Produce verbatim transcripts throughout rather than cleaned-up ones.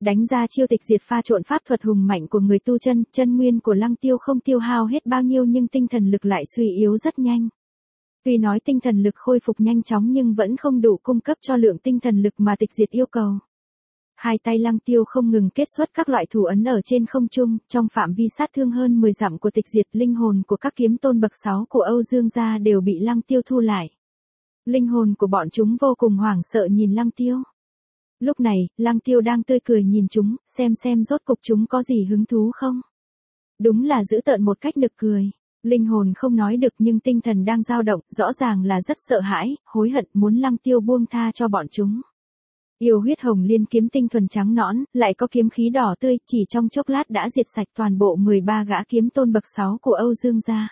Đánh ra chiêu tịch diệt pha trộn pháp thuật hùng mạnh của người tu chân, chân nguyên của Lăng Tiêu không tiêu hao hết bao nhiêu nhưng tinh thần lực lại suy yếu rất nhanh. Tuy nói tinh thần lực khôi phục nhanh chóng nhưng vẫn không đủ cung cấp cho lượng tinh thần lực mà tịch diệt yêu cầu. Hai tay Lăng Tiêu không ngừng kết xuất các loại thủ ấn ở trên không trung, trong phạm vi sát thương hơn mười dặm của tịch diệt, linh hồn của các kiếm tôn bậc sáu của Âu Dương gia đều bị Lăng Tiêu thu lại. Linh hồn của bọn chúng vô cùng hoảng sợ nhìn Lăng Tiêu. Lúc này, Lăng Tiêu đang tươi cười nhìn chúng, xem xem rốt cục chúng có gì hứng thú không. Đúng là dữ tợn một cách nực cười. Linh hồn không nói được nhưng tinh thần đang dao động, rõ ràng là rất sợ hãi, hối hận muốn Lăng Tiêu buông tha cho bọn chúng. Yêu huyết hồng liên kiếm tinh thuần trắng nõn, lại có kiếm khí đỏ tươi, chỉ trong chốc lát đã diệt sạch toàn bộ mười ba gã kiếm tôn bậc sáu của Âu Dương gia.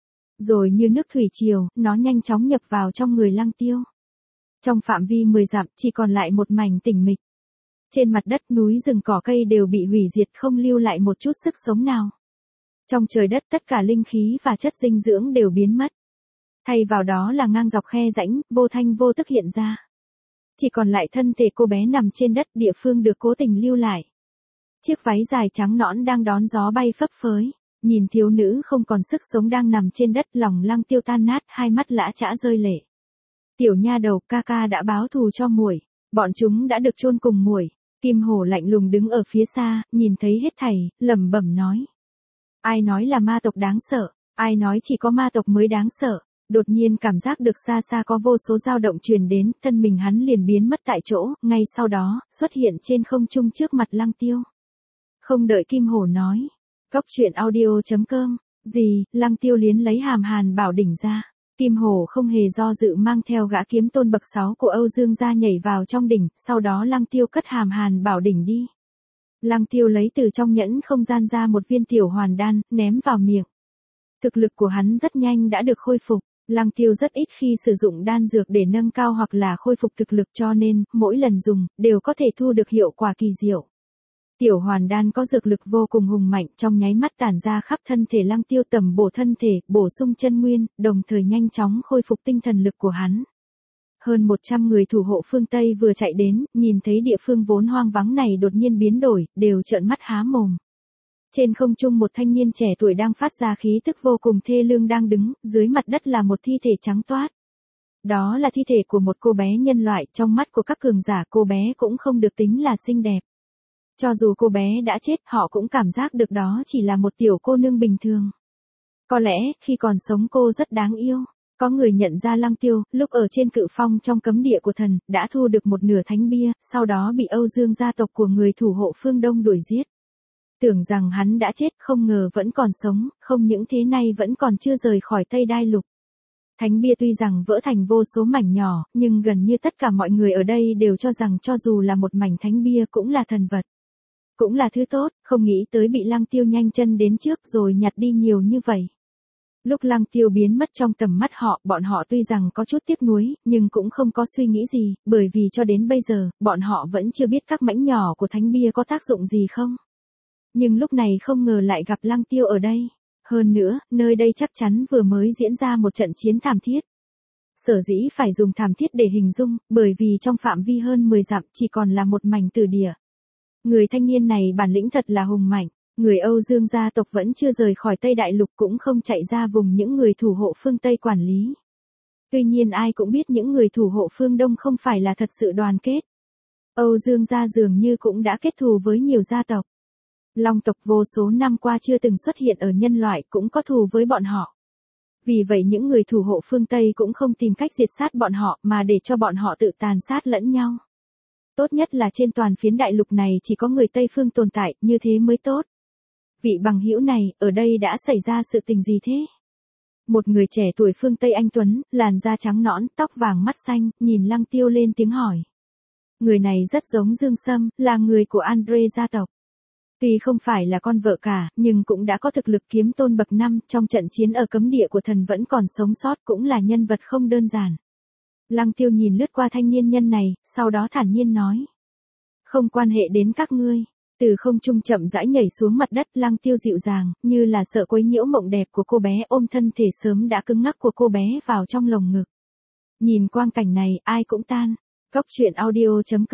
Rồi như nước thủy triều, nó nhanh chóng nhập vào trong người Lăng Tiêu. Trong phạm vi mười dặm, chỉ còn lại một mảnh tĩnh mịch. Trên mặt đất, núi rừng cỏ cây đều bị hủy diệt, không lưu lại một chút sức sống nào. Trong trời đất tất cả linh khí và chất dinh dưỡng đều biến mất. Thay vào đó là ngang dọc khe rãnh, vô thanh vô tức hiện ra. Chỉ còn lại thân thể cô bé nằm trên đất, địa phương được cố tình lưu lại. Chiếc váy dài trắng nõn đang đón gió bay phấp phới. Nhìn thiếu nữ không còn sức sống đang nằm trên đất, lòng Lăng Tiêu tan nát, hai mắt lã chã rơi lệ. Tiểu nha đầu, ca ca đã báo thù cho muội. Bọn chúng đã được chôn cùng muội. Kim Hổ lạnh lùng đứng ở phía xa, nhìn thấy hết thảy, lẩm bẩm nói. Ai nói là ma tộc đáng sợ, ai nói chỉ có ma tộc mới đáng sợ. Đột nhiên cảm giác được xa xa có vô số dao động truyền đến, thân mình hắn liền biến mất tại chỗ, ngay sau đó, xuất hiện trên không trung trước mặt Lăng Tiêu. Không đợi Kim Hổ nói. Cốc truyện audio chấm com, gì, Lăng Tiêu liến lấy hàm hàn bảo đỉnh ra. Kim Hổ không hề do dự mang theo gã kiếm tôn bậc sáu của Âu Dương gia nhảy vào trong đỉnh, sau đó Lăng Tiêu cất hàm hàn bảo đỉnh đi. Lăng Tiêu lấy từ trong nhẫn không gian ra một viên tiểu hoàn đan, ném vào miệng. Thực lực của hắn rất nhanh đã được khôi phục. Lăng Tiêu rất ít khi sử dụng đan dược để nâng cao hoặc là khôi phục thực lực cho nên, mỗi lần dùng, đều có thể thu được hiệu quả kỳ diệu. Tiểu hoàn đan có dược lực vô cùng hùng mạnh, trong nháy mắt tản ra khắp thân thể Lăng Tiêu, tầm bổ thân thể, bổ sung chân nguyên, đồng thời nhanh chóng khôi phục tinh thần lực của hắn. Hơn một trăm người thủ hộ phương Tây vừa chạy đến, nhìn thấy địa phương vốn hoang vắng này đột nhiên biến đổi, đều trợn mắt há mồm. Trên không trung một thanh niên trẻ tuổi đang phát ra khí tức vô cùng thê lương đang đứng, dưới mặt đất là một thi thể trắng toát. Đó là thi thể của một cô bé nhân loại, trong mắt của các cường giả cô bé cũng không được tính là xinh đẹp. Cho dù cô bé đã chết, họ cũng cảm giác được đó chỉ là một tiểu cô nương bình thường. Có lẽ, khi còn sống cô rất đáng yêu. Có người nhận ra Lăng Tiêu, lúc ở trên cự phong trong cấm địa của thần, đã thu được một nửa thánh bia, sau đó bị Âu Dương gia tộc của người thủ hộ phương Đông đuổi giết. Tưởng rằng hắn đã chết, không ngờ vẫn còn sống, không những thế này vẫn còn chưa rời khỏi Tây Đai Lục. Thánh bia tuy rằng vỡ thành vô số mảnh nhỏ, nhưng gần như tất cả mọi người ở đây đều cho rằng cho dù là một mảnh thánh bia cũng là thần vật. Cũng là thứ tốt, không nghĩ tới bị Lăng Tiêu nhanh chân đến trước rồi nhặt đi nhiều như vậy. Lúc Lăng Tiêu biến mất trong tầm mắt họ, bọn họ tuy rằng có chút tiếc nuối, nhưng cũng không có suy nghĩ gì, bởi vì cho đến bây giờ, bọn họ vẫn chưa biết các mảnh nhỏ của thánh bia có tác dụng gì không. Nhưng lúc này không ngờ lại gặp Lăng Tiêu ở đây. Hơn nữa, nơi đây chắc chắn vừa mới diễn ra một trận chiến thảm thiết. Sở dĩ phải dùng thảm thiết để hình dung, bởi vì trong phạm vi hơn mười dặm chỉ còn là một mảnh tử địa. Người thanh niên này bản lĩnh thật là hùng mạnh, người Âu Dương gia tộc vẫn chưa rời khỏi Tây Đại Lục cũng không chạy ra vùng những người thủ hộ phương Tây quản lý. Tuy nhiên ai cũng biết những người thủ hộ phương Đông không phải là thật sự đoàn kết. Âu Dương gia dường như cũng đã kết thù với nhiều gia tộc. Long tộc vô số năm qua chưa từng xuất hiện ở nhân loại cũng có thù với bọn họ. Vì vậy những người thủ hộ phương Tây cũng không tìm cách diệt sát bọn họ mà để cho bọn họ tự tàn sát lẫn nhau. Tốt nhất là trên toàn phiến đại lục này chỉ có người Tây phương tồn tại, như thế mới tốt. Vị bằng hữu này, ở đây đã xảy ra sự tình gì thế? Một người trẻ tuổi phương Tây anh tuấn, làn da trắng nõn, tóc vàng mắt xanh, nhìn Lăng Tiêu lên tiếng hỏi. Người này rất giống Dương Sâm, là người của Andre gia tộc. Tuy không phải là con vợ cả, nhưng cũng đã có thực lực kiếm tôn bậc năm, trong trận chiến ở cấm địa của thần vẫn còn sống sót, cũng là nhân vật không đơn giản. Lăng Tiêu nhìn lướt qua thanh niên nhân này, sau đó thản nhiên nói. Không quan hệ đến các ngươi. Từ không trung chậm rãi nhảy xuống mặt đất, Lăng Tiêu dịu dàng, như là sợ quấy nhiễu mộng đẹp của cô bé, ôm thân thể sớm đã cứng ngắc của cô bé vào trong lồng ngực. Nhìn quang cảnh này, ai cũng tan. Cốc truyện audio chấm com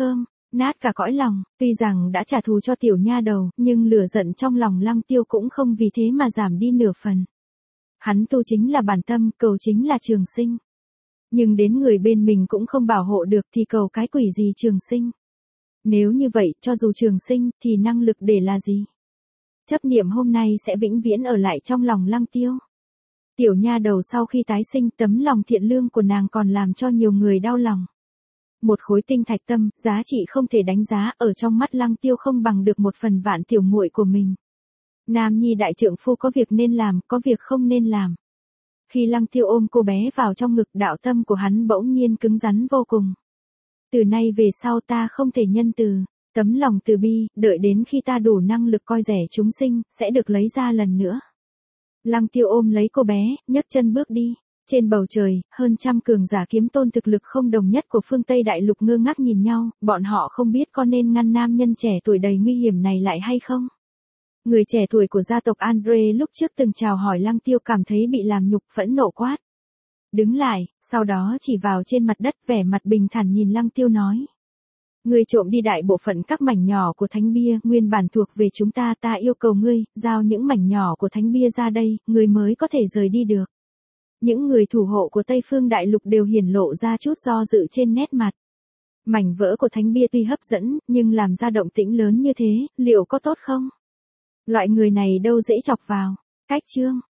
Nát cả cõi lòng, tuy rằng đã trả thù cho tiểu nha đầu, nhưng lửa giận trong lòng Lăng Tiêu cũng không vì thế mà giảm đi nửa phần. Hắn tu chính là bản tâm, cầu chính là trường sinh. Nhưng đến người bên mình cũng không bảo hộ được thì cầu cái quỷ gì trường sinh. Nếu như vậy, cho dù trường sinh, thì năng lực để là gì? Chấp niệm hôm nay sẽ vĩnh viễn ở lại trong lòng Lăng Tiêu. Tiểu nha đầu sau khi tái sinh, tấm lòng thiện lương của nàng còn làm cho nhiều người đau lòng. Một khối tinh thạch tâm, giá trị không thể đánh giá, ở trong mắt Lăng Tiêu không bằng được một phần vạn tiểu muội của mình. Nam nhi đại trượng phu có việc nên làm, có việc không nên làm. Khi Lăng Tiêu ôm cô bé vào trong ngực, đạo tâm của hắn bỗng nhiên cứng rắn vô cùng. Từ nay về sau ta không thể nhân từ, tấm lòng từ bi, đợi đến khi ta đủ năng lực coi rẻ chúng sinh, sẽ được lấy ra lần nữa. Lăng Tiêu ôm lấy cô bé, nhấc chân bước đi. Trên bầu trời, hơn trăm cường giả kiếm tôn thực lực không đồng nhất của phương Tây đại lục ngơ ngác nhìn nhau, bọn họ không biết có nên ngăn nam nhân trẻ tuổi đầy nguy hiểm này lại hay không. Người trẻ tuổi của gia tộc Andre lúc trước từng chào hỏi Lăng Tiêu cảm thấy bị làm nhục, phẫn nộ quát. Đứng lại, sau đó chỉ vào trên mặt đất, vẻ mặt bình thản nhìn Lăng Tiêu nói. Ngươi trộm đi đại bộ phận các mảnh nhỏ của thánh bia, nguyên bản thuộc về chúng ta, ta yêu cầu ngươi, giao những mảnh nhỏ của thánh bia ra đây, ngươi mới có thể rời đi được. Những người thủ hộ của Tây Phương Đại Lục đều hiển lộ ra chút do dự trên nét mặt. Mảnh vỡ của thánh bia tuy hấp dẫn, nhưng làm ra động tĩnh lớn như thế, liệu có tốt không? Loại người này đâu dễ chọc vào. Cách chương